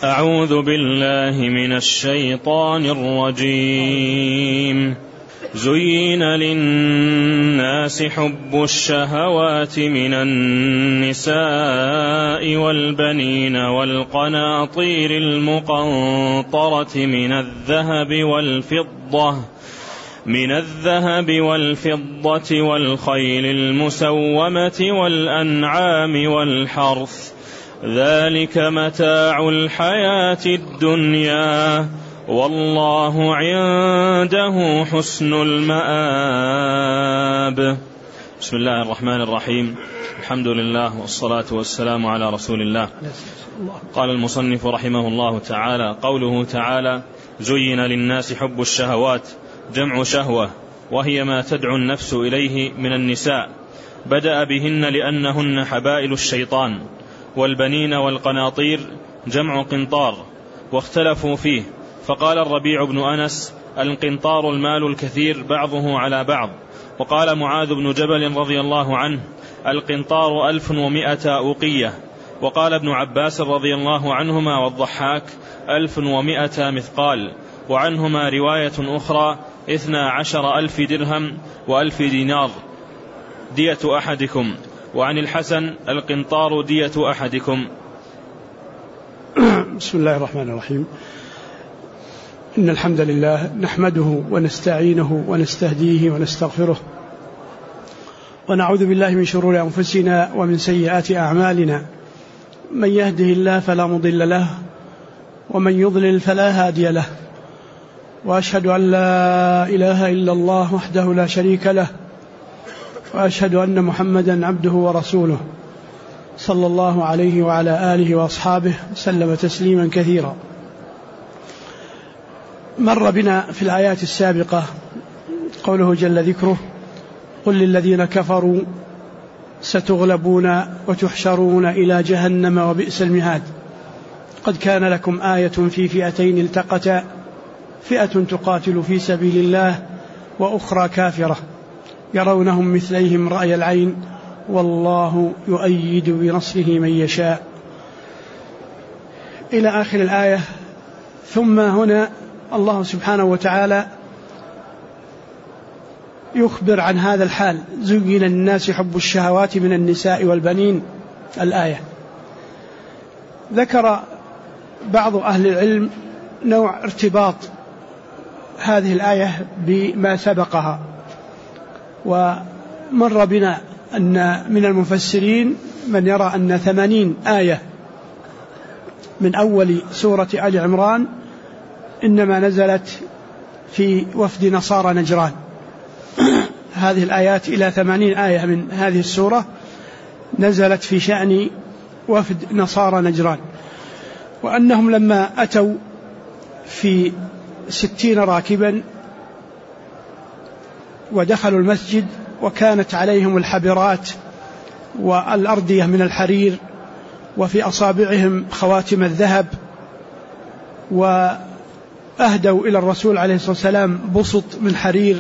أعوذ بالله من الشيطان الرجيم. زين للناس حب الشهوات من النساء والبنين والقناطير المقنطرة من الذهب والفضة والخيل المسومة والأنعام والحرث، ذلك متاع الحياة الدنيا، والله عنده حسن المآب. بسم الله الرحمن الرحيم. الحمد لله والصلاة والسلام على رسول الله. قال المصنف رحمه الله تعالى: قوله تعالى: زين للناس حب الشهوات، جمع شهوة، وهي ما تدعو النفس إليه من النساء، بدأ بهن لأنهن حبائل الشيطان. والبنين والقناطير جمع قنطار، واختلفوا فيه، فقال الربيع بن أنس: القنطار المال الكثير بعضه على بعض. وقال معاذ بن جبل رضي الله عنه: القنطار 1100 أوقية. وقال ابن عباس رضي الله عنهما والضحاك: 1100 مثقال. وعنهما رواية أخرى: 12,000 درهم و1000 دينار دية أحدكم. وعن الحسن: القنطار دية أحدكم. بسم الله الرحمن الرحيم. إن الحمد لله نحمده ونستعينه ونستهديه ونستغفره، ونعوذ بالله من شرور أنفسنا ومن سيئات أعمالنا. من يهده الله فلا مضل له، ومن يضلل فلا هادي له. وأشهد أن لا إله إلا الله وحده لا شريك له، وأشهد أن محمدا عبده ورسوله، صلى الله عليه وعلى آله وأصحابه سلم تسليما كثيرا. مر بنا في الآيات السابقة قوله جل ذكره: قل للذين كفروا ستغلبون وتحشرون إلى جهنم وبئس المهاد. قد كان لكم آية في فئتين التقتا، فئة تقاتل في سبيل الله وأخرى كافرة، يرونهم مثليهم رأي العين، والله يؤيد بنصره من يشاء، إلى آخر الآية. ثم هنا الله سبحانه وتعالى يخبر عن هذا الحال: زين للناس حب الشهوات من النساء والبنين. الآية ذكر بعض أهل العلم نوع ارتباط هذه الآية بما سبقها. ومر بنا أن من المفسرين من يرى أن 80 آية من أول سورة آل عمران إنما نزلت في وفد نصارى نجران. هذه الآيات إلى 80 آية من هذه السورة نزلت في شأن وفد نصارى نجران، وأنهم لما أتوا في 60 راكبا ودخلوا المسجد، وكانت عليهم الحبرات والأردية من الحرير، وفي أصابعهم خواتم الذهب، وأهدوا إلى الرسول عليه الصلاة والسلام بسط من حرير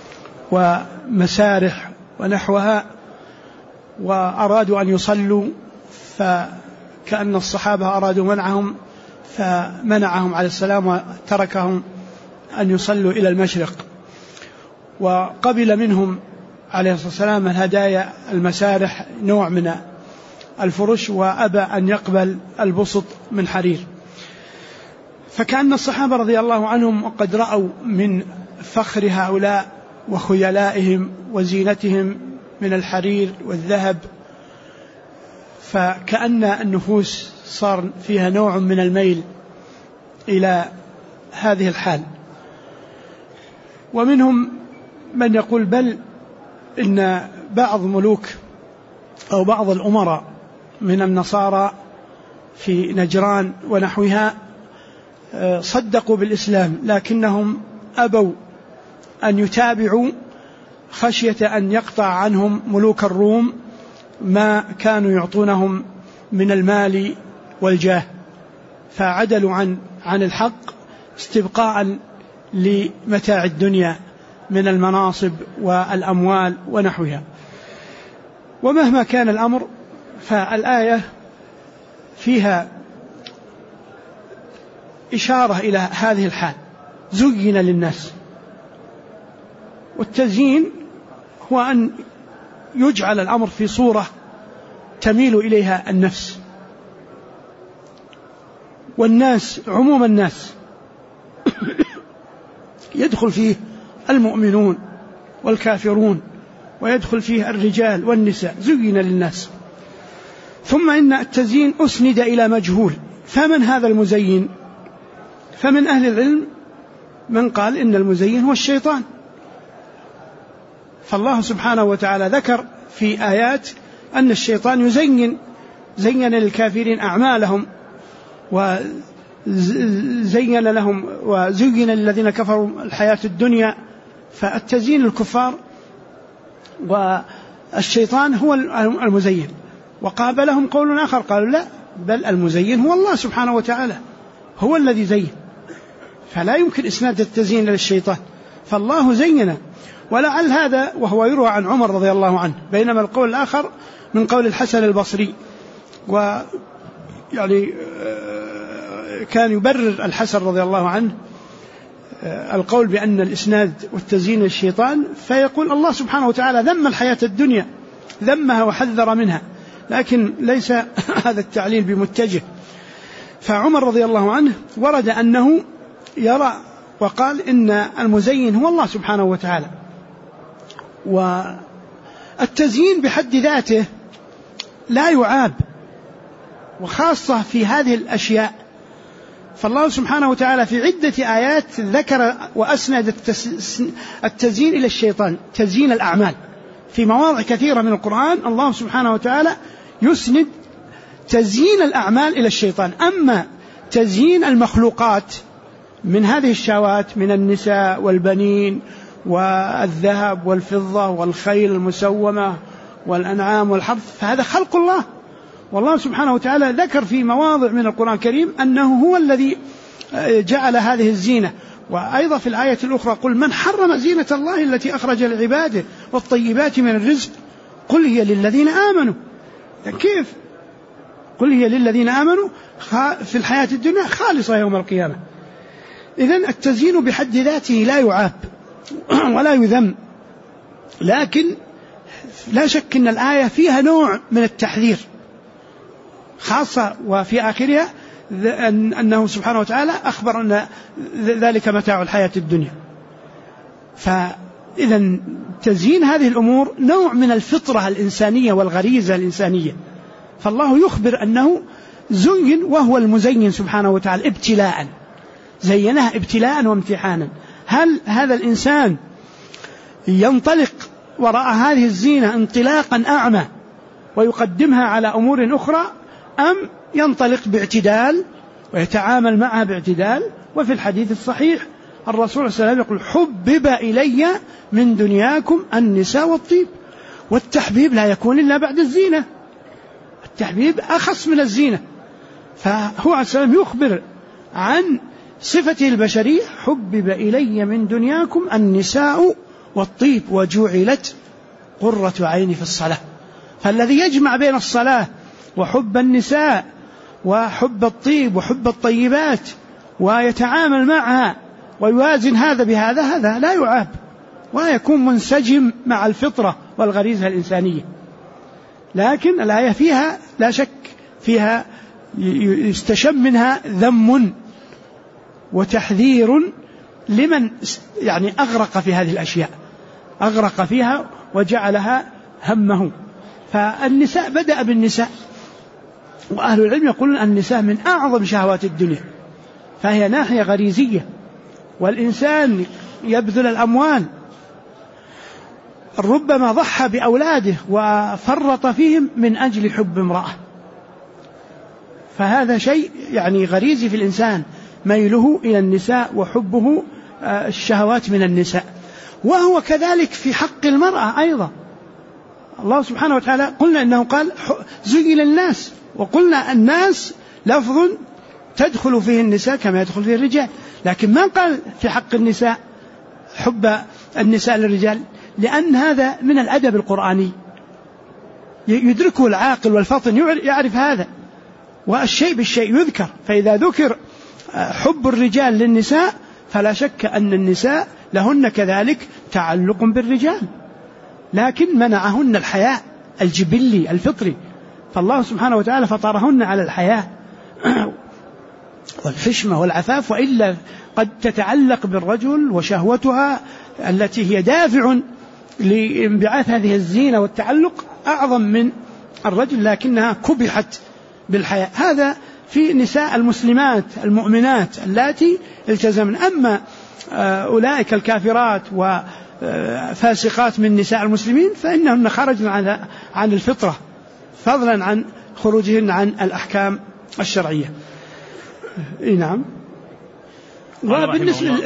ومسارح ونحوها، وأرادوا أن يصلوا، فكأن الصحابة أرادوا منعهم، فمنعهم عليه السلام وتركهم أن يصلوا إلى المشرق. وقبل منهم عليه الصلاة والسلام الهدايا، المسارح، نوع من الفرش، وأبى أن يقبل البسط من حرير. فكأن الصحابة رضي الله عنهم وقد رأوا من فخر هؤلاء وخيلائهم وزينتهم من الحرير والذهب، فكأن النفوس صار فيها نوع من الميل إلى هذه الحال. ومنهم من يقول بل إن بعض ملوك أو بعض الأمراء من النصارى في نجران ونحوها صدقوا بالإسلام، لكنهم أبوا أن يتابعوا خشية أن يقطع عنهم ملوك الروم ما كانوا يعطونهم من المال والجاه، فعدلوا عن الحق استبقاء لمتاع الدنيا من المناصب والأموال ونحوها. ومهما كان الأمر، فالآية فيها إشارة إلى هذه الحال، زين للناس. والتزيين هو أن يجعل الأمر في صورة تميل إليها النفس. والناس عموم الناس يدخل فيه المؤمنون والكافرون، ويدخل فيه الرجال والنساء، زين للناس. ثم إن التزيين أسند إلى مجهول، فمن هذا المزين؟ فمن أهل العلم من قال إن المزين هو الشيطان. فالله سبحانه وتعالى ذكر في آيات أن الشيطان زين للكافرين أعمالهم، وزين لهم وزين للذين كفروا الحياة الدنيا. فالتزيين الكفار، والشيطان هو المزين. وقابلهم قول آخر قالوا لا، بل المزين هو الله سبحانه وتعالى، هو الذي زين، فلا يمكن إسناد التزيين للشيطان، فالله زين. ولعل هذا وهو يروى عن عمر رضي الله عنه، بينما القول الآخر من قول الحسن البصري. ويعني كان يبرر الحسن رضي الله عنه القول بأن الإسناد والتزيين للشيطان، فيقول الله سبحانه وتعالى ذم الحياة الدنيا، ذمها وحذر منها، لكن ليس هذا التعليل بمتجه. فعمر رضي الله عنه ورد أنه يرى وقال إن المزين هو الله سبحانه وتعالى. والتزيين بحد ذاته لا يعاب، وخاصة في هذه الأشياء. فالله سبحانه وتعالى في عدة آيات ذكر وأسند التزيين إلى الشيطان، تزيين الأعمال. في مواضع كثيرة من القرآن الله سبحانه وتعالى يسند تزيين الأعمال إلى الشيطان. أما تزيين المخلوقات من هذه الشهوات من النساء والبنين والذهب والفضة والخيل المسومة والأنعام والحرث، فهذا خلق الله. والله سبحانه وتعالى ذكر في مواضع من القرآن الكريم أنه هو الذي جعل هذه الزينة. وأيضا في الآية الأخرى قل من حرم زينة الله التي أخرج لعباده والطيبات من الرزق قل هي للذين آمنوا. كيف؟ قل هي للذين آمنوا في الحياة الدنيا خالصة يوم القيامة. إذن التزيين بحد ذاته لا يعاب ولا يذم، لكن لا شك أن الآية فيها نوع من التحذير، خاصة وفي آخرها أنه سبحانه وتعالى أخبر أن ذلك متاع الحياة الدنيا. فإذا تزيين هذه الأمور نوع من الفطرة الإنسانية والغريزة الإنسانية، فالله يخبر أنه زين وهو المزين سبحانه وتعالى ابتلاء، زينها ابتلاء وامتحانا. هل هذا الإنسان ينطلق وراء هذه الزينة انطلاقا أعمى ويقدمها على أمور أخرى، أم ينطلق باعتدال ويتعامل معها باعتدال؟ وفي الحديث الصحيح الرسول صلى الله عليه وسلم يقول حبب إلي من دنياكم النساء والطيب. والتحبيب لا يكون إلا بعد الزينة، التحبيب أخص من الزينة. فهو عليه السلام يخبر عن صفته البشرية حبب إلي من دنياكم النساء والطيب وجعلت قرة عيني في الصلاة. فالذي يجمع بين الصلاة وحب النساء وحب الطيب وحب الطيبات ويتعامل معها ويوازن هذا بهذا، هذا لا يعاب ويكون منسجم مع الفطرة والغريزة الإنسانية. لكن الآية فيها لا شك فيها يستشم منها ذم وتحذير لمن يعني أغرق في هذه الأشياء، أغرق فيها وجعلها همه. فالنساء بدأ بالنساء، وأهل العلم يقولون النساء من أعظم شهوات الدنيا، فهي ناحية غريزية، والإنسان يبذل الأموال، ربما ضحى بأولاده وفرط فيهم من أجل حب امرأة، فهذا شيء يعني غريزي في الإنسان، ميله إلى النساء وحبه الشهوات من النساء. وهو كذلك في حق المرأة أيضا. الله سبحانه وتعالى قلنا إنه قال زين الناس، وقلنا الناس لفظ تدخل فيه النساء كما يدخل فيه الرجال، لكن ما قال في حق النساء حب النساء للرجال، لأن هذا من الأدب القرآني يدركه العاقل والفطن، يعرف هذا، والشيء بالشيء يذكر. فإذا ذكر حب الرجال للنساء فلا شك أن النساء لهن كذلك تعلق بالرجال، لكن منعهن الحياء الجبلي الفطري، فالله سبحانه وتعالى فطرهن على الحياء والحشمة والعفاف، وإلا قد تتعلق بالرجل وشهوتها التي هي دافع لانبعاث هذه الزينة والتعلق أعظم من الرجل، لكنها كبحت بالحياء. هذا في نساء المسلمات المؤمنات اللاتي التزمن. أما أولئك الكافرات وفاسقات من نساء المسلمين فإنهن خرجن عن الفطرة، فضلا عن خروجهن عن الأحكام الشرعية. نعم. وبالنسبة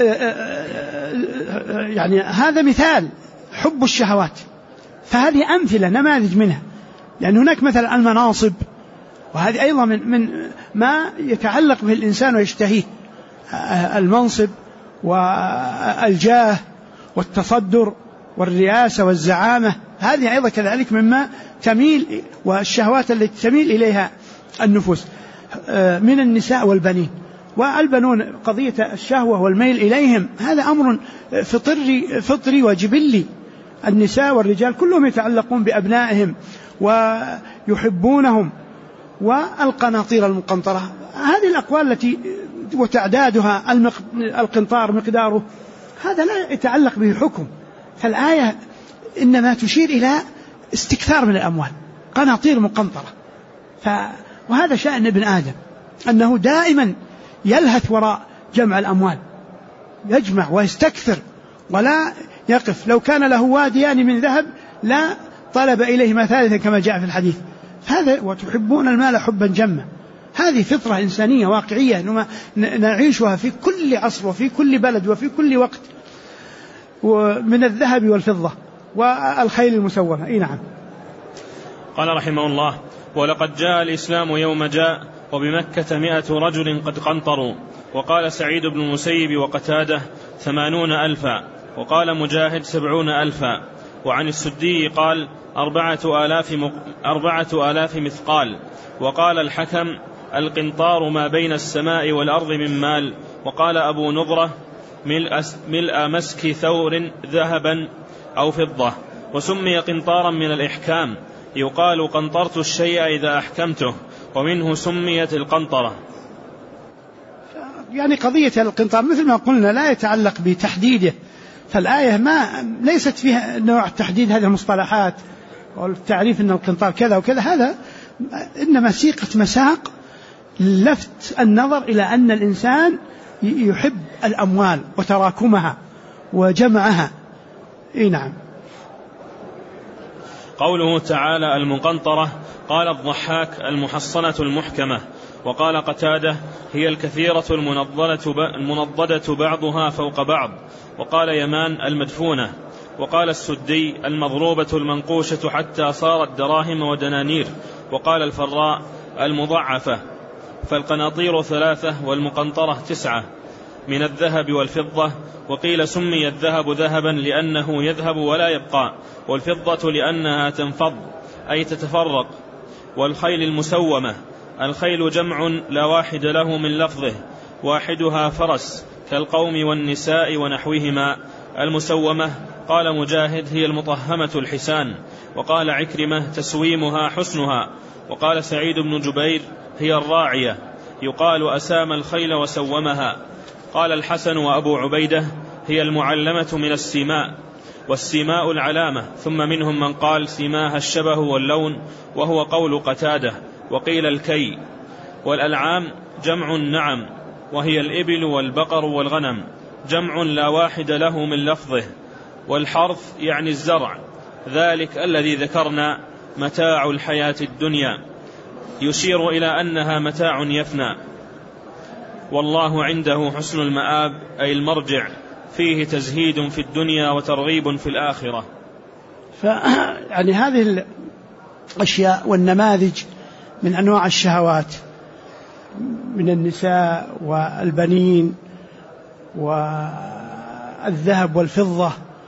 يعني هذا مثال حب الشهوات، فهذه أمثلة نماذج منها، لأن هناك مثلا المناصب، وهذه أيضا من ما يتعلق به الإنسان ويشتهيه، المنصب والجاه والتصدر والرئاسة والزعامة، هذه أيضا كذلك مما تميل، والشهوات التي تميل إليها النفوس من النساء والبنين. والبنون قضية الشهوة والميل إليهم هذا أمر فطري وجبلي، النساء والرجال كلهم يتعلقون بأبنائهم ويحبونهم. والقناطير المقنطرة، هذه الأقوال التي وتعدادها القنطار مقداره، هذا لا يتعلق به حكم، فالآية إنما تشير إلى استكثار من الأموال، قناطير مقنطرة. وهذا شأن ابن آدم، أنه دائما يلهث وراء جمع الأموال، يجمع ويستكثر ولا يقف. لو كان له واديان من ذهب لا طلب إليهما ثالثا كما جاء في الحديث. هذا وتحبون المال حبا جما، هذه فطرة إنسانية واقعية نعيشها في كل عصر وفي كل بلد وفي كل وقت، من الذهب والفضة والخيل المسومة. نعم. قال رحمه الله: ولقد جاء الإسلام يوم جاء، وبمكة 100 رجل قد قنطروا. وقال سعيد بن المسيب وقتاده 80,000، وقال مجاهد 70,000. وعن السدي قال 4,000 مثقال. وقال الحكم: القنطار ما بين السماء والأرض من مال. وقال أبو نضرة: ملء مسك ثور ذهبا أو فضة. وسمي قنطارا من الإحكام، يقال قنطرت الشيء إذا أحكمته، ومنه سميت القنطرة. يعني قضية القنطار مثل ما قلنا لا يتعلق بتحديده، فالآية ليست فيها نوع تحديد هذه المصطلحات والتعريف أن القنطار كذا وكذا، هذا إنما سيقة مساق لفت النظر إلى أن الإنسان يحب الأموال وتراكمها وجمعها. نعم. قوله تعالى المقنطرة، قال الضحاك: المحصنة المحكمة. وقال قتادة: هي الكثيرة المنضدة بعضها فوق بعض. وقال يمان: المدفونة. وقال السدي: المضروبة المنقوشة حتى صارت دراهم ودنانير. وقال الفراء: المضعفة. فالقناطير 3 والمقنطرة 9 من الذهب والفضة. وقيل سمي الذهب ذهبا لأنه يذهب ولا يبقى، والفضة لأنها تنفض أي تتفرق. والخيل المسومة، الخيل جمع لا واحد له من لفظه، واحدها فرس كالقوم والنساء ونحوهما. المسومة قال مجاهد: هي المطهمة الحسان. وقال عكرمة: تسويمها حسنها. وقال سعيد بن جبير: هي الراعية، يقال أسام الخيل وسومها. قال الحسن وأبو عبيدة: هي المعلمة من السيماء، والسيماء العلامة. ثم منهم من قال سيماها الشبه واللون، وهو قول قتادة. وقيل الكي. والألعام جمع النعم، وهي الإبل والبقر والغنم، جمع لا واحد له من لفظه. والحرث يعني الزرع، ذلك الذي ذكرنا متاع الحياة الدنيا، يشير إلى أنها متاع يفنى. والله عنده حسن المآب أي المرجع، فيه تزهيد في الدنيا وترغيب في الآخرة. يعني هذه الأشياء والنماذج من أنواع الشهوات من النساء والبنين والذهب والفضة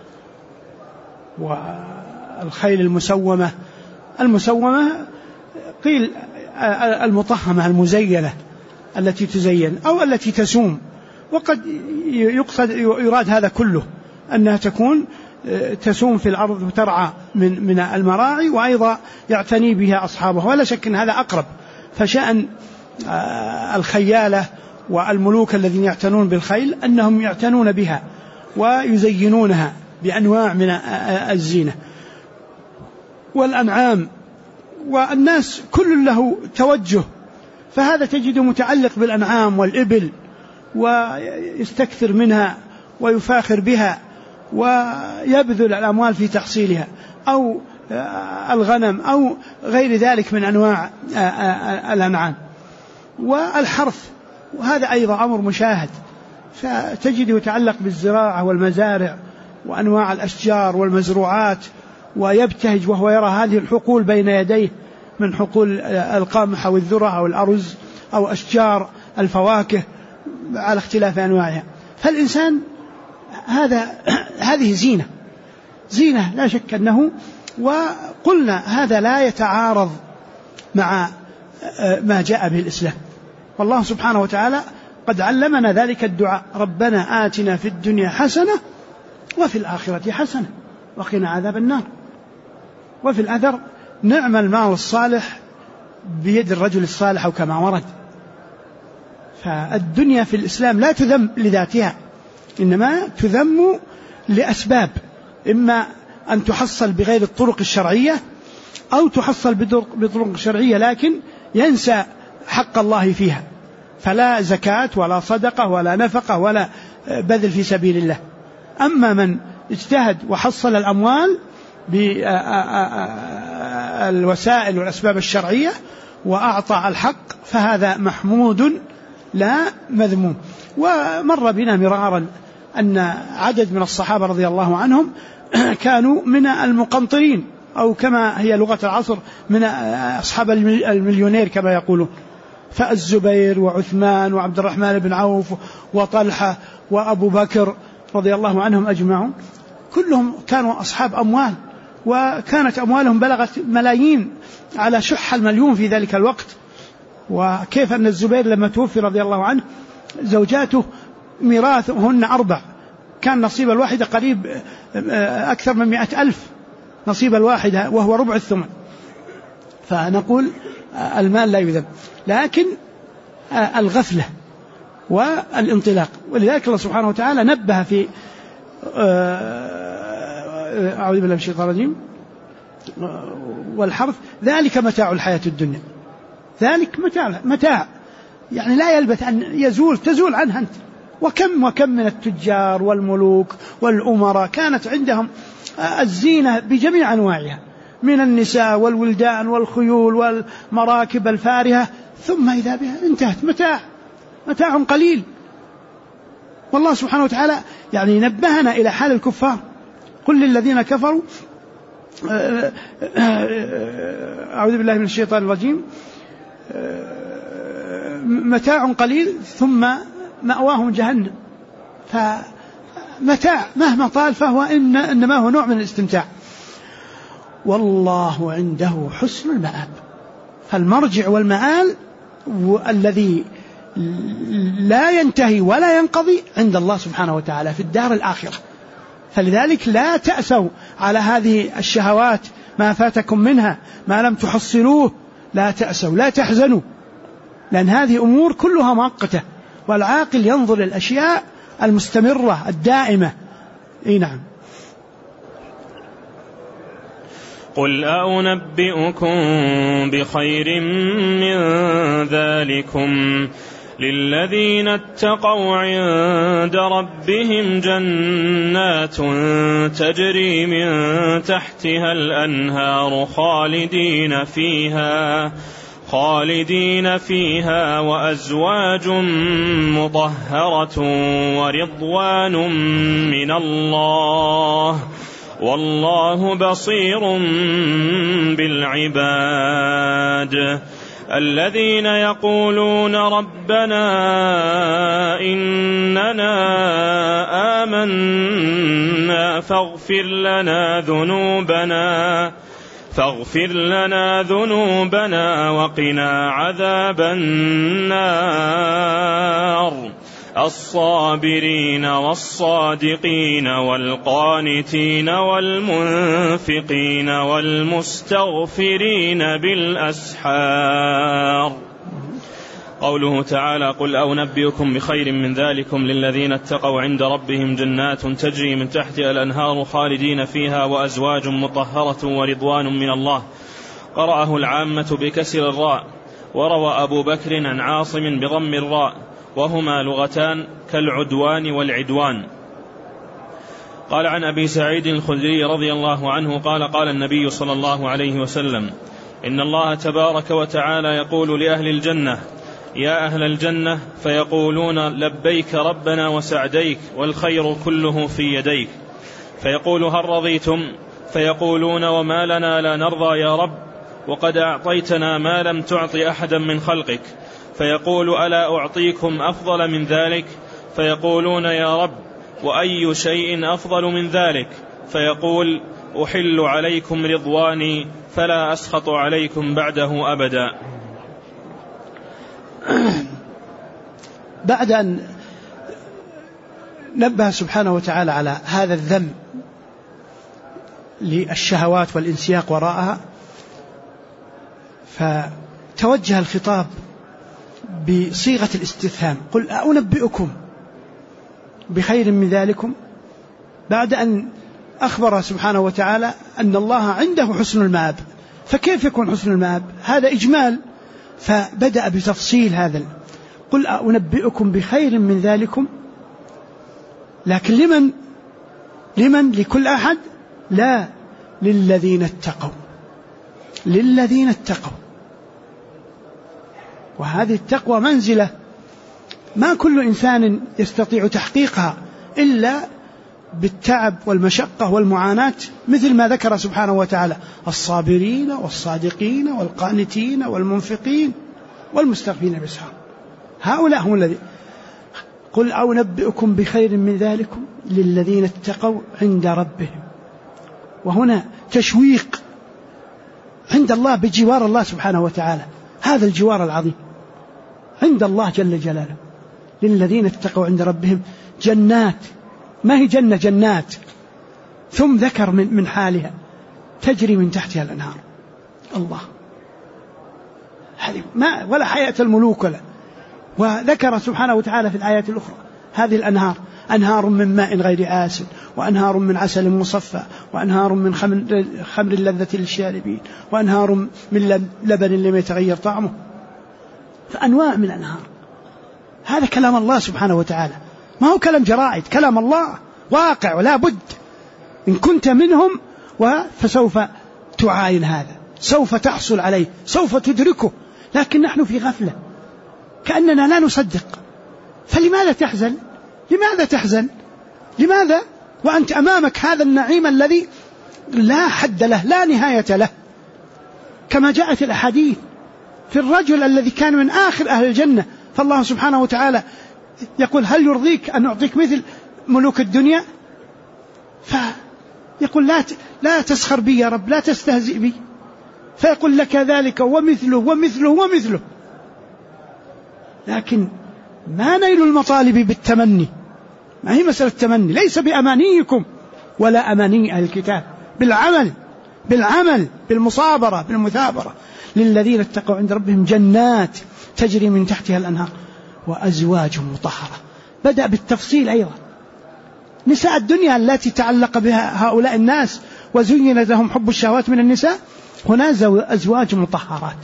والخيل المسومة. المسومة قيل المطهمة المزينة، التي تزين أو التي تسوم، وقد يراد هذا كله، أنها تكون تسوم في الأرض وترعى من المراعي، وأيضا يعتني بها أصحابها، ولا شك أن هذا أقرب. فشأن الخيالة والملوك الذين يعتنون بالخيل أنهم يعتنون بها ويزينونها بأنواع من الزينة، والأنعام، والناس كل له توجه، فهذا تجده متعلق بالأنعام والإبل ويستكثر منها ويفاخر بها ويبذل الأموال في تحصيلها، أو الغنم أو غير ذلك من أنواع الأنعام، والحرث، وهذا أيضا أمر مشاهد، فتجده يتعلق بالزراعة والمزارع وأنواع الأشجار والمزروعات، ويبتهج وهو يرى هذه الحقول بين يديه من حقول القمح أو الذرة أو الأرز أو أشجار الفواكه على اختلاف أنواعها. فالإنسان هذه زينة لا شك أنه، وقلنا هذا لا يتعارض مع ما جاء به الإسلام، والله سبحانه وتعالى قد علمنا ذلك الدعاء: ربنا آتنا في الدنيا حسنة وفي الآخرة حسنة وقنا عذاب النار. وفي الأثر: نعم المال الصالح بيد الرجل الصالح، أو كما ورد. فالدنيا في الإسلام لا تذم لذاتها، إنما تذم لأسباب، إما أن تحصل بغير الطرق الشرعية، أو تحصل بطرق شرعية لكن ينسى حق الله فيها، فلا زكاة ولا صدقة ولا نفقة ولا بذل في سبيل الله. أما من اجتهد وحصل الأموال بالوسائل والأسباب الشرعية وأعطى الحق، فهذا محمود لا مذموم. ومر بنا مرارا أن عدد من الصحابة رضي الله عنهم كانوا من المقنطرين، أو كما هي لغة العصر من أصحاب المليونير كما يقولون، فالزبير وعثمان وعبد الرحمن بن عوف وطلحة وأبو بكر رضي الله عنهم أجمعون، كلهم كانوا أصحاب أموال، وكانت أموالهم بلغت ملايين على شح المليون في ذلك الوقت. وكيف أن الزبير لما توفي رضي الله عنه زوجاته ميراثهن 4، كان نصيب الواحدة قريب أكثر من 100,000 نصيب الواحدة، وهو ربع الثمن. فنقول المال لا يذم، لكن الغفلة والانطلاق. ولذلك الله سبحانه وتعالى نبه في أعوذ بالله من الشيطان الرجيم: والحرث ذلك متاع الحياة الدنيا. ذلك متاع يعني لا يلبث أن تزول عنها أنت. وكم من التجار والملوك والأمراء كانت عندهم الزينة بجميع أنواعها، من النساء والولدان والخيول والمراكب الفارهة، ثم إذا بها انتهت، متاع قليل. والله سبحانه وتعالى يعني نبهنا إلى حال الكفار: قل للذين كفروا أعوذ بالله من الشيطان الرجيم: متاع قليل ثم مأواهم جهنم. فمتاع مهما طال فهو إنما هو نوع من الاستمتاع. والله عنده حسن المآب، فالمرجع والمآل الذي لا ينتهي ولا ينقضي عند الله سبحانه وتعالى في الدار الآخرة. فلذلك لا تأسوا على هذه الشهوات، ما فاتكم منها ما لم تحصلوه، لا تأسوا لا تحزنوا، لأن هذه أمور كلها مؤقتة، والعاقل ينظر للأشياء المستمرة الدائمة. نعم. قل أنبئكم بخير من ذلكم للذين اتقوا عند ربهم جنات تجري من تحتها الأنهار خالدين فيها وأزواج مطهرة ورضوان من الله والله بصير بالعباد. الذين يقولون ربنا إننا آمنا فاغفر لنا فاغفر لنا ذنوبنا وقنا عذاب النار الصابرين والصادقين والقانتين والمنفقين والمستغفرين بالأسحار. قوله تعالى قل أنبئكم بخير من ذلكم للذين اتقوا عند ربهم جنات تجري من تحتها الأنهار خالدين فيها وأزواج مطهرة ورضوان من الله. قرأه العامة بكسر الراء، وروى أبو بكر عن عاصم بضم الراء، وهما لغتان كالعدوان والعدوان. قال عن أبي سعيد الخدري رضي الله عنه قال قال النبي صلى الله عليه وسلم إن الله تبارك وتعالى يقول لأهل الجنة يا أهل الجنة، فيقولون لبيك ربنا وسعديك والخير كله في يديك. فيقول هل رضيتم؟ فيقولون وما لنا لا نرضى يا رب، وقد أعطيتنا ما لم تعط أحدا من خلقك. فيقول ألا أعطيكم أفضل من ذلك؟ فيقولون يا رب وأي شيء أفضل من ذلك؟ فيقول أحل عليكم رضواني فلا أسخط عليكم بعده أبدا. بعد أن نبه سبحانه وتعالى على هذا الذم للشهوات والانسياق وراءها، فتوجه الخطاب بصيغة الاستفهام قل أنبئكم بخير من ذلكم، بعد أن أخبر سبحانه وتعالى أن الله عنده حسن المآب. فكيف يكون حسن المآب؟ هذا إجمال، فبدأ بتفصيل هذا قل أنبئكم بخير من ذلكم. لكن لمن؟ لكل أحد؟ لا، للذين اتقوا، للذين اتقوا. وهذه التقوى منزلة ما كل إنسان يستطيع تحقيقها إلا بالتعب والمشقة والمعاناة، مثل ما ذكر سبحانه وتعالى الصابرين والصادقين والقانتين والمنفقين والمستغفرين بالأسحار. هؤلاء هم الذين قل أنبئكم بخير من ذلكم للذين اتقوا عند ربهم. وهنا تشويق عند الله بجوار الله سبحانه وتعالى، هذا الجوار العظيم عند الله جل جلاله. للذين اتقوا عند ربهم جنات، ما هي جنة، جنات، ثم ذكر من حالها تجري من تحتها الأنهار. الله، هذه ما ولا حياة الملوك ولا. وذكر سبحانه وتعالى في الآيات الأخرى هذه الأنهار أنهار من ماء غير آسن وأنهار من عسل مصفى وأنهار من خمر لذة للشاربين وأنهار من لبن لم يتغير طعمه. فأنواع من الأنهار. هذا كلام الله سبحانه وتعالى، ما هو كلام جرائد، كلام الله واقع ولا بد. إن كنت منهم فسوف تعاين هذا، سوف تحصل عليه، سوف تدركه. لكن نحن في غفلة كأننا لا نصدق. فلماذا تحزن؟ لماذا تحزن؟ لماذا وأنت أمامك هذا النعيم الذي لا حد له لا نهاية له؟ كما جاءت الأحاديث في الرجل الذي كان من آخر أهل الجنة، فالله سبحانه وتعالى يقول هل يرضيك أن أعطيك مثل ملوك الدنيا؟ فيقول لا تسخر بي يا رب، لا تستهزئ بي. فيقول لك ذلك ومثله ومثله ومثله. لكن ما نيل المطالب بالتمني، ما هي مسألة التمني، ليس بأمانيكم ولا أماني أهل الكتاب، بالعمل بالمصابرة بالمثابرة. للذين اتقوا عند ربهم جنات تجري من تحتها الأنهار وأزواج مطهرة. بدأ بالتفصيل أيضا. نساء الدنيا التي تعلق بها هؤلاء الناس وزين لهم حب الشهوات من النساء، هنا أزواج مطهرات،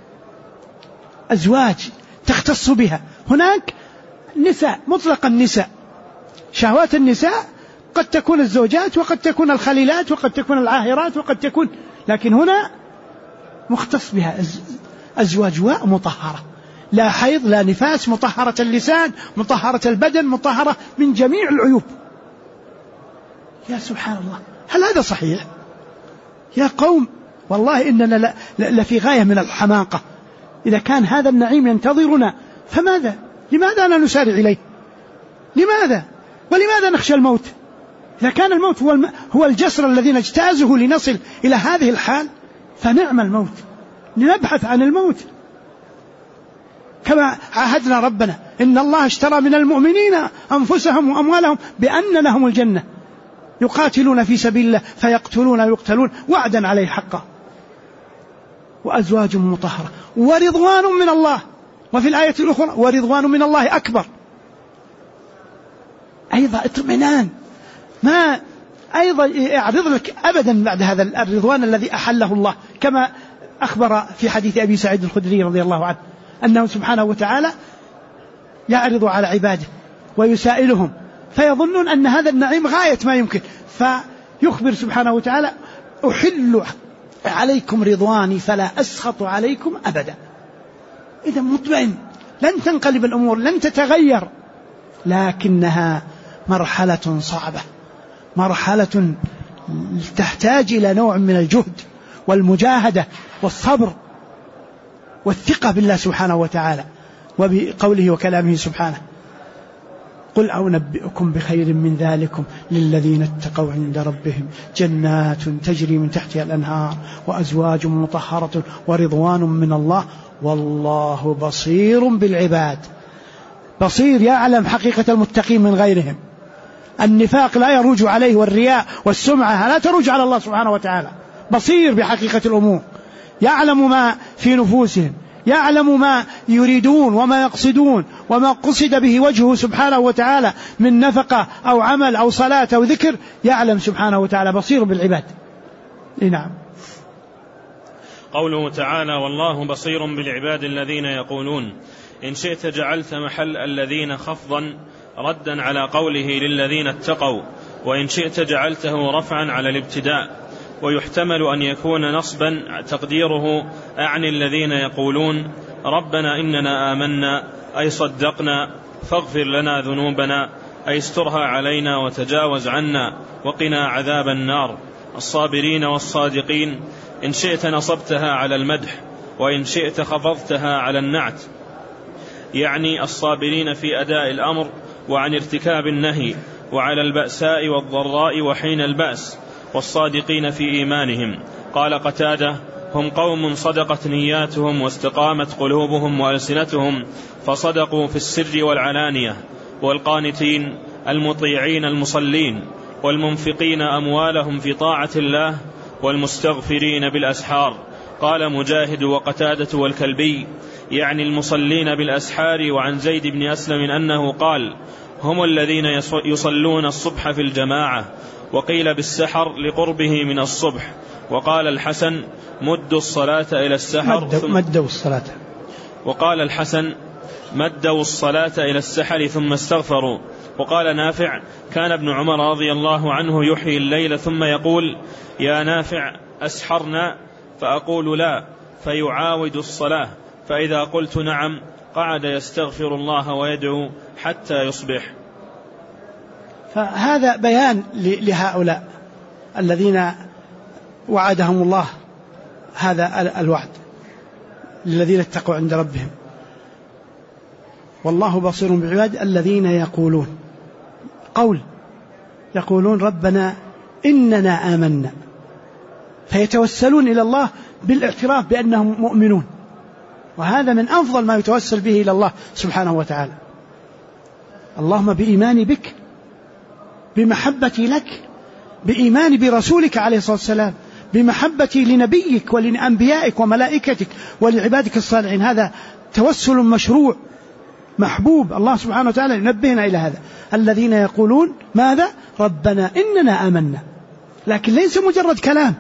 أزواج تختص بها. هناك نساء مطلق النساء، شهوات النساء قد تكون الزوجات وقد تكون الخليلات وقد تكون العاهرات وقد تكون، لكن هنا مختص بها أزواج مطهرة، لا حيض لا نفاس، مطهرة اللسان مطهرة البدن مطهرة من جميع العيوب. يا سبحان الله، هل هذا صحيح؟ يا قوم والله إننا لفي غاية من الحماقة. إذا كان هذا النعيم ينتظرنا لماذا لا نسارع إليه؟ لماذا؟ ولماذا نخشى الموت؟ إذا كان الموت هو الجسر الذي نجتازه لنصل إلى هذه الحال، فنعم الموت، لنبحث عن الموت كما عاهدنا ربنا: إن الله اشترى من المؤمنين أنفسهم وأموالهم بأن لهم الجنة يقاتلون في سبيل الله فيقتلون ويقتلون وعدا عليه حقا، وأزواج مطهرة ورضوان من الله. وفي الآية الأخرى: ورضوان من الله أكبر. أيضا اطمئنان، ما أيضا يعرض لك أبدا بعد هذا الرضوان الذي أحله الله، كما أخبر في حديث أبي سعيد الخدري رضي الله عنه أنه سبحانه وتعالى يعرض على عباده ويسائلهم فيظنون أن هذا النعيم غاية ما يمكن، فيخبر سبحانه وتعالى: أحل عليكم رضواني فلا أسخط عليكم أبدا. إذا مطمئن، لن تنقلب الأمور، لن تتغير، لكنها مرحلة صعبة، مرحلة تحتاج إلى نوع من الجهد والمجاهدة والصبر والثقة بالله سبحانه وتعالى وبقوله وكلامه سبحانه: قل أنبئكم بخير من ذلكم للذين اتقوا عند ربهم جنات تجري من تحتها الأنهار وأزواج مطهرة ورضوان من الله والله بصير بالعباد. بصير، يعلم حقيقة المتقين من غيرهم. النفاق لا يروج عليه، والرياء والسمعة لا تروج على الله سبحانه وتعالى. بصير بحقيقة الأمور، يعلم ما في نفوسهم، يعلم ما يريدون وما يقصدون وما قصد به وجهه سبحانه وتعالى من نفقة أو عمل أو صلاة أو ذكر، يعلم سبحانه وتعالى، بصير بالعباد. نعم. قوله تعالى: والله بصير بالعباد الذين يقولون. إن شئت جعلت محل الذين خفضا ردا على قوله للذين اتقوا، وإن شئت جعلته رفعا على الابتداء. ويحتمل أن يكون نصبا تقديره: أعني الذين يقولون ربنا إننا آمنا، أي صدقنا، فاغفر لنا ذنوبنا، أي استرها علينا وتجاوز عنا وقنا عذاب النار، الصابرين والصادقين. إن شئت نصبتها على المدح، وإن شئت خفضتها على النعت، يعني الصابرين في أداء الأمر وعن ارتكاب النهي، وعلى البأساء والضراء وحين البأس، والصادقين في إيمانهم. قال قتادة: هم قوم صدقت نياتهم واستقامت قلوبهم وألسنتهم، فصدقوا في السر والعلانية. والقانتين المطيعين المصلين، والمنفقين أموالهم في طاعة الله، والمستغفرين بالأسحار. قال مجاهد وقتادة والكلبي: يعني المصلين بالأسحار. وعن زيد بن أسلم أنه قال: هم الذين يصلون الصبح في الجماعة. وقيل بالسحر لقربه من الصبح. وقال الحسن: مدوا الصلاة إلى السحر مدوا الصلاة. وقال الحسن: مدوا الصلاة إلى السحر ثم استغفروا. وقال نافع: كان ابن عمر رضي الله عنه يحيي الليل ثم يقول: يا نافع أسحرنا؟ فأقول لا، فيعاود الصلاة، فإذا قلت نعم قعد يستغفر الله ويدعو حتى يصبح. فهذا بيان لهؤلاء الذين وعدهم الله هذا الوعد، للذين اتقوا عند ربهم. والله بصير بالعباد الذين يقولون، قول يقولون ربنا إننا آمنا، فيتوسلون إلى الله بالاعتراف بأنهم مؤمنون، وهذا من أفضل ما يتوسل به إلى الله سبحانه وتعالى. اللهم بإيماني بك، بمحبتي لك، بإيماني برسولك عليه الصلاة والسلام، بمحبتي لنبيك ولأنبيائك وملائكتك ولعبادك الصالحين. هذا توسل مشروع محبوب، الله سبحانه وتعالى ينبهنا إلى هذا. الذين يقولون ماذا؟ ربنا إننا آمنا، لكن ليس مجرد كلام.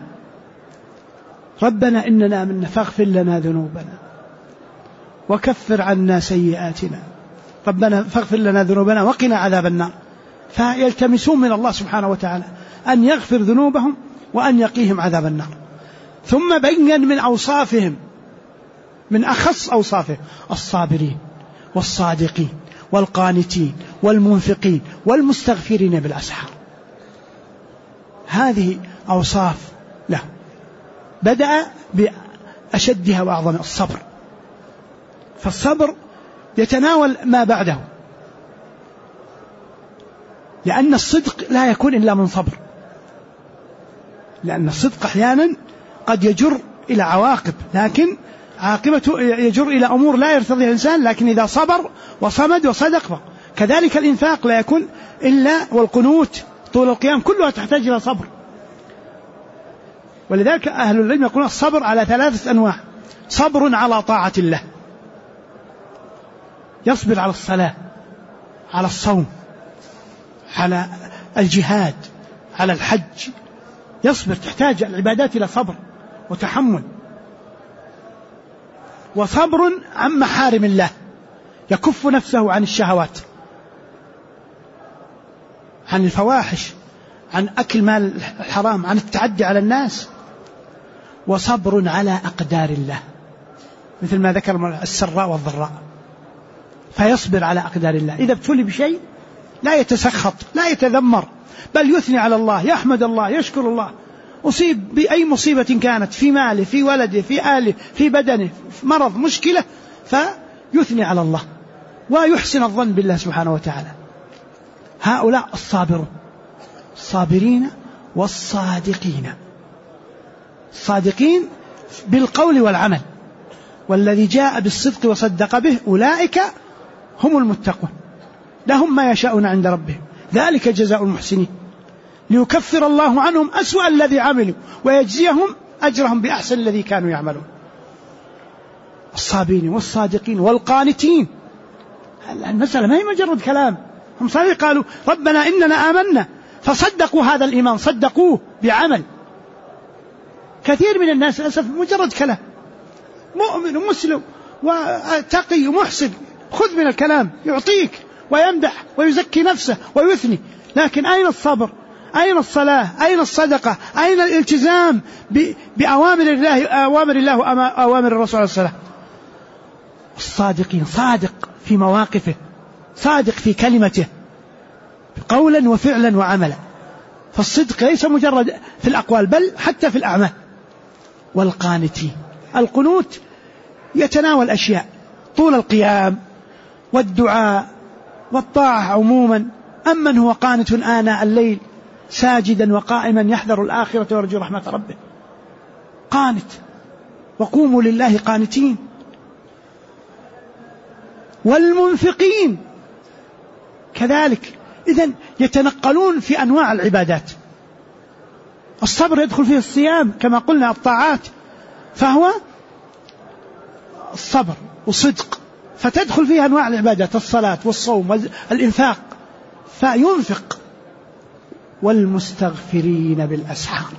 ربنا إننا آمنا فاغفر لنا ذنوبنا وكفر عنا سيئاتنا، ربنا فاغفر لنا ذنوبنا وقنا عذاب النار. فيلتمسون من الله سبحانه وتعالى أن يغفر ذنوبهم وأن يقيهم عذاب النار. ثم بين من أوصافهم، من أخص أوصافهم: الصابرين والصادقين والقانتين والمنفقين والمستغفرين بالأسحار. هذه أوصاف له. بدأ بأشدها وأعظم: الصبر. فالصبر يتناول ما بعده، لأن الصدق لا يكون إلا من صبر، لأن الصدق أحيانا قد يجر إلى عواقب، لكن عاقبته يجر إلى أمور لا يرتضيها الإنسان، لكن إذا صبر وصمد وصدق. كذلك الإنفاق لا يكون إلا والقنوت طول القيام كلها تحتاج إلى صبر. ولذلك أهل العلم يقولون الصبر على 3 أنواع: صبر على طاعة الله، يصبر على الصلاة، على الصوم، على الجهاد، على الحج، يصبر، تحتاج العبادات إلى صبر وتحمل. وصبر عن محارم الله، يكف نفسه عن الشهوات، عن الفواحش، عن أكل مال الحرام، عن التعدي على الناس. وصبر على أقدار الله، مثل ما ذكر السراء والضراء، فيصبر على أقدار الله. إذا ابتلي بشيء لا يتسخط، لا يتذمر، بل يثني على الله، يحمد الله، يشكر الله. أصيب بأي مصيبة كانت، في ماله، في ولده، في أهله، في بدنه، في مرض، مشكلة، فيثني على الله ويحسن الظن بالله سبحانه وتعالى. هؤلاء الصابرون، الصابرين والصادقين، الصادقين بالقول والعمل، والذي جاء بالصدق وصدق به أولئك هم المتقون، لهم ما يشاءون عند ربهم، ذلك جزاء المحسنين، ليكفر الله عنهم أسوأ الذي عملوا ويجزيهم أجرهم بأحسن الذي كانوا يعملون. الصابرين والصادقين والقانتين. المسألة ما هي مجرد كلام، هم صحيح قالوا ربنا إننا آمنا، فصدقوا هذا الإيمان، صدقوه بعمل. كثير من الناس للأسف مجرد كلام، مؤمن ومسلم وتقي ومحسن، خذ من الكلام، يعطيك ويمدح ويزكي نفسه ويثني، لكن أين الصبر؟ أين الصلاة؟ أين الصدقة؟ أين الالتزام بأوامر الله وأوامر الرسول عليه الصلاة؟ الصادقين، صادق في مواقفه، صادق في كلمته، قولا وفعلا وعملا. فالصدق ليس مجرد في الأقوال بل حتى في الأعمال. والقانتين، القنوت يتناول أشياء: طول القيام والدعاء والطاعة عموما. أمن هو قانت آناء الليل ساجدا وقائما يحذر الآخرة ويرجو رحمة ربه. قانت، وقوموا لله قانتين. والمنفقين كذلك. إذن يتنقلون في أنواع العبادات. الصبر يدخل فيه الصيام كما قلنا، الطاعات، فهو الصبر وصدق، فتدخل فيها أنواع العبادات، الصلاة والصوم والإنفاق، فينفق. والمستغفرين بالأسحار.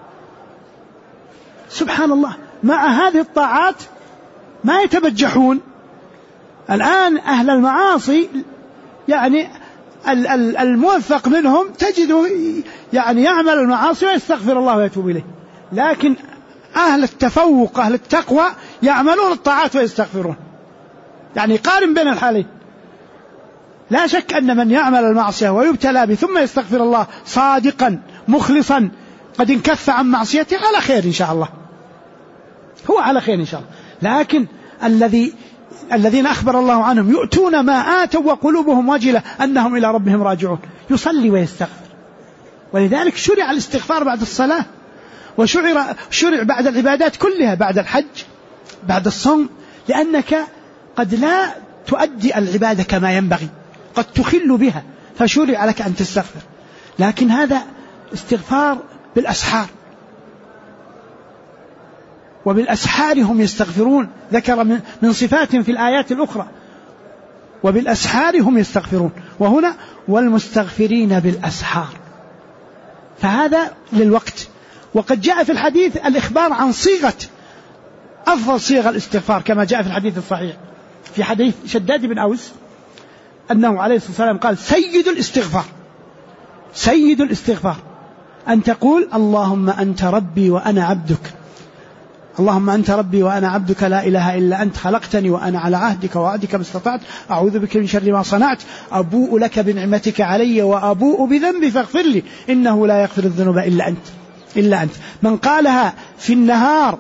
سبحان الله، مع هذه الطاعات ما يتبجحون. الآن أهل المعاصي يعني الموفق منهم تجده يعني يعمل المعاصي ويستغفر الله ويتوب إليه، لكن أهل التفوق أهل التقوى يعملون الطاعات ويستغفرون. يعني قارن بين الحالين. لا شك أن من يعمل المعصية ويبتلى به ثم يستغفر الله صادقا مخلصا قد انكف عن معصيته على خير إن شاء الله، هو على خير إن شاء الله. لكن الذين أخبر الله عنهم يؤتون ما آتوا وقلوبهم وجلة أنهم إلى ربهم راجعون، يصلي ويستغفر. ولذلك شرع الاستغفار بعد الصلاة، وشرع بعد العبادات كلها، بعد الحج، بعد الصوم، لأنك قد لا تؤدي العبادة كما ينبغي، قد تخل بها، فشرع لك أن تستغفر. لكن هذا استغفار بالأسحار، وبالأسحار هم يستغفرون. ذكر من صفاتهم في الآيات الأخرى وبالأسحار هم يستغفرون، وهنا والمستغفرين بالأسحار، فهذا للوقت. وقد جاء في الحديث الإخبار عن صيغة أفضل صيغة الاستغفار، كما جاء في الحديث الصحيح في حديث شداد بن أوس أنه عليه الصلاة والسلام قال: سيد الاستغفار، سيد الاستغفار أن تقول: اللهم أنت ربي وأنا عبدك، اللهم أنت ربي وأنا عبدك، لا إله إلا أنت، خلقتني وأنا على عهدك ووعدك ما استطعت، أعوذ بك من شر ما صنعت، أبوء لك بنعمتك علي وأبوء بذنبي فاغفر لي، إنه لا يغفر الذنوب إلا أنت. من قالها في النهار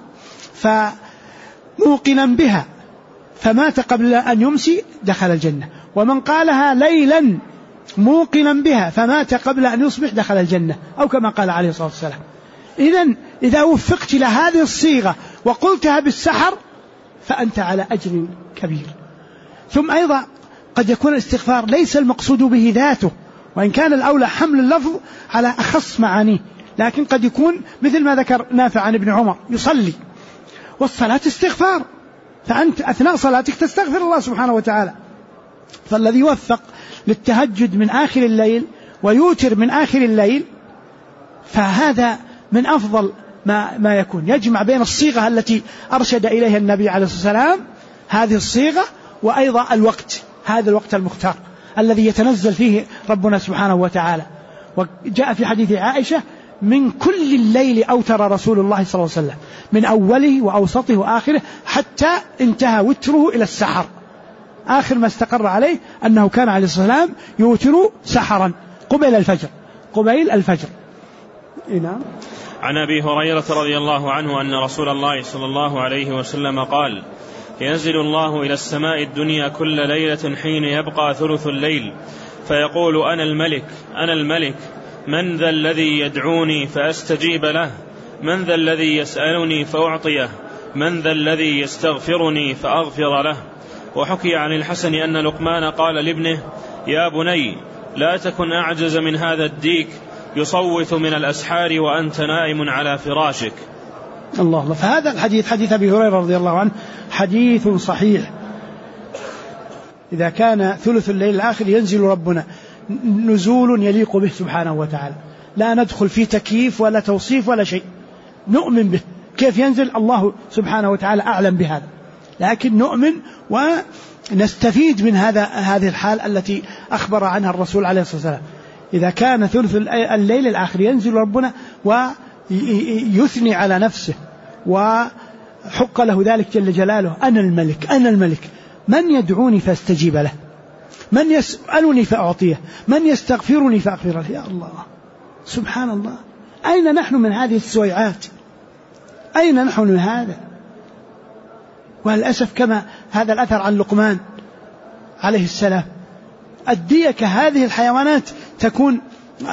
فموقنا بها فمات قبل أن يمسي دخل الجنة، ومن قالها ليلا موقنا بها فمات قبل أن يصبح دخل الجنة، أو كما قال عليه الصلاة والسلام. إذن إذا وفقت إلى هذه الصيغة وقلتها بالسحر فأنت على أجر كبير. ثم أيضا قد يكون الاستغفار ليس المقصود به ذاته، وإن كان الأولى حمل اللفظ على أخص معانيه، لكن قد يكون مثل ما ذكر نافع عن ابن عمر يصلي والصلاة استغفار، فأنت أثناء صلاتك تستغفر الله سبحانه وتعالى. فالذي يوفق للتهجد من آخر الليل ويوتر من آخر الليل فهذا من أفضل ما يكون، يجمع بين الصيغة التي أرشد إليها النبي عليه الصلاة والسلام، هذه الصيغة، وأيضا الوقت، هذا الوقت المختار الذي يتنزل فيه ربنا سبحانه وتعالى. وجاء في حديث عائشة: من كل الليل أوتر رسول الله صلى الله عليه وسلم، من أوله وأوسطه وآخره، حتى انتهى وتره إلى السحر. آخر ما استقر عليه أنه كان عليه الصلاة والسلام يوتر سحرا قبيل الفجر. نعم. عن أبي هريرة رضي الله عنه أن رسول الله صلى الله عليه وسلم قال: ينزل الله إلى السماء الدنيا كل ليلة حين يبقى ثلث الليل فيقول: أنا الملك، من ذا الذي يدعوني فأستجيب له؟ من ذا الذي يسألني فأعطيه؟ من ذا الذي يستغفرني فأغفر له؟ وحكي عن الحسن أن لقمان قال لابنه: يا بني لا تكن أعجز من هذا الديك يصوت من الأسحار وأنت نائم على فراشك. الله. فهذا الحديث حديث أبي هريرة رضي الله عنه حديث صحيح. إذا كان ثلث الليل الآخر ينزل ربنا نزول يليق به سبحانه وتعالى، لا ندخل في تكييف ولا توصيف ولا شيء، نؤمن به. كيف ينزل الله سبحانه وتعالى أعلم بهذا، لكن نؤمن ونستفيد من هذه الحال التي أخبر عنها الرسول عليه الصلاة والسلام. إذا كان ثلث الليل الآخر ينزل ربنا ويثني على نفسه وحق له ذلك جل جلاله: أنا الملك، من يدعوني فاستجيب له، من يسألني فأعطيه، من يستغفرني فأغفر له. يا الله، سبحان الله، أين نحن من هذه السويعات؟ أين نحن من هذا؟ وللأسف كما هذا الأثر عن لقمان عليه السلام، الديك هذه الحيوانات تكون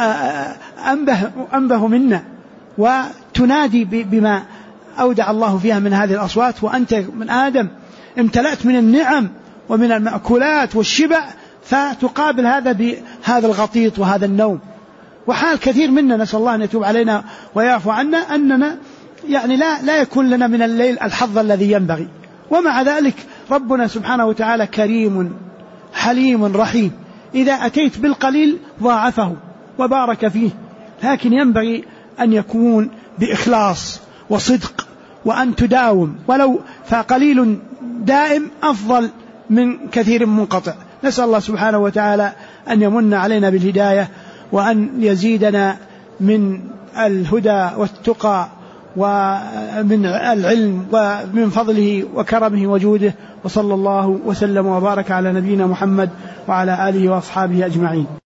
أنبه منا وتنادي بما أودع الله فيها من هذه الأصوات، وأنت من آدم امتلأت من النعم ومن المأكولات والشبع، فتقابل هذا بهذا الغطيط وهذا النوم. وحال كثير منا، نسأل الله أن يتوب علينا ويعفو عنا، أننا يعني لا يكون لنا من الليل الحظ الذي ينبغي، ومع ذلك ربنا سبحانه وتعالى كريم حليم رحيم، إذا أتيت بالقليل ضاعفه وبارك فيه، لكن ينبغي أن يكون بإخلاص وصدق، وأن تداوم، ولو فقليل دائم أفضل من كثير منقطع. نسأل الله سبحانه وتعالى أن يمن علينا بالهداية، وأن يزيدنا من الهدى والتقى ومن العلم ومن فضله وكرمه وجوده. وصلى الله وسلم وبارك على نبينا محمد وعلى آله وأصحابه أجمعين.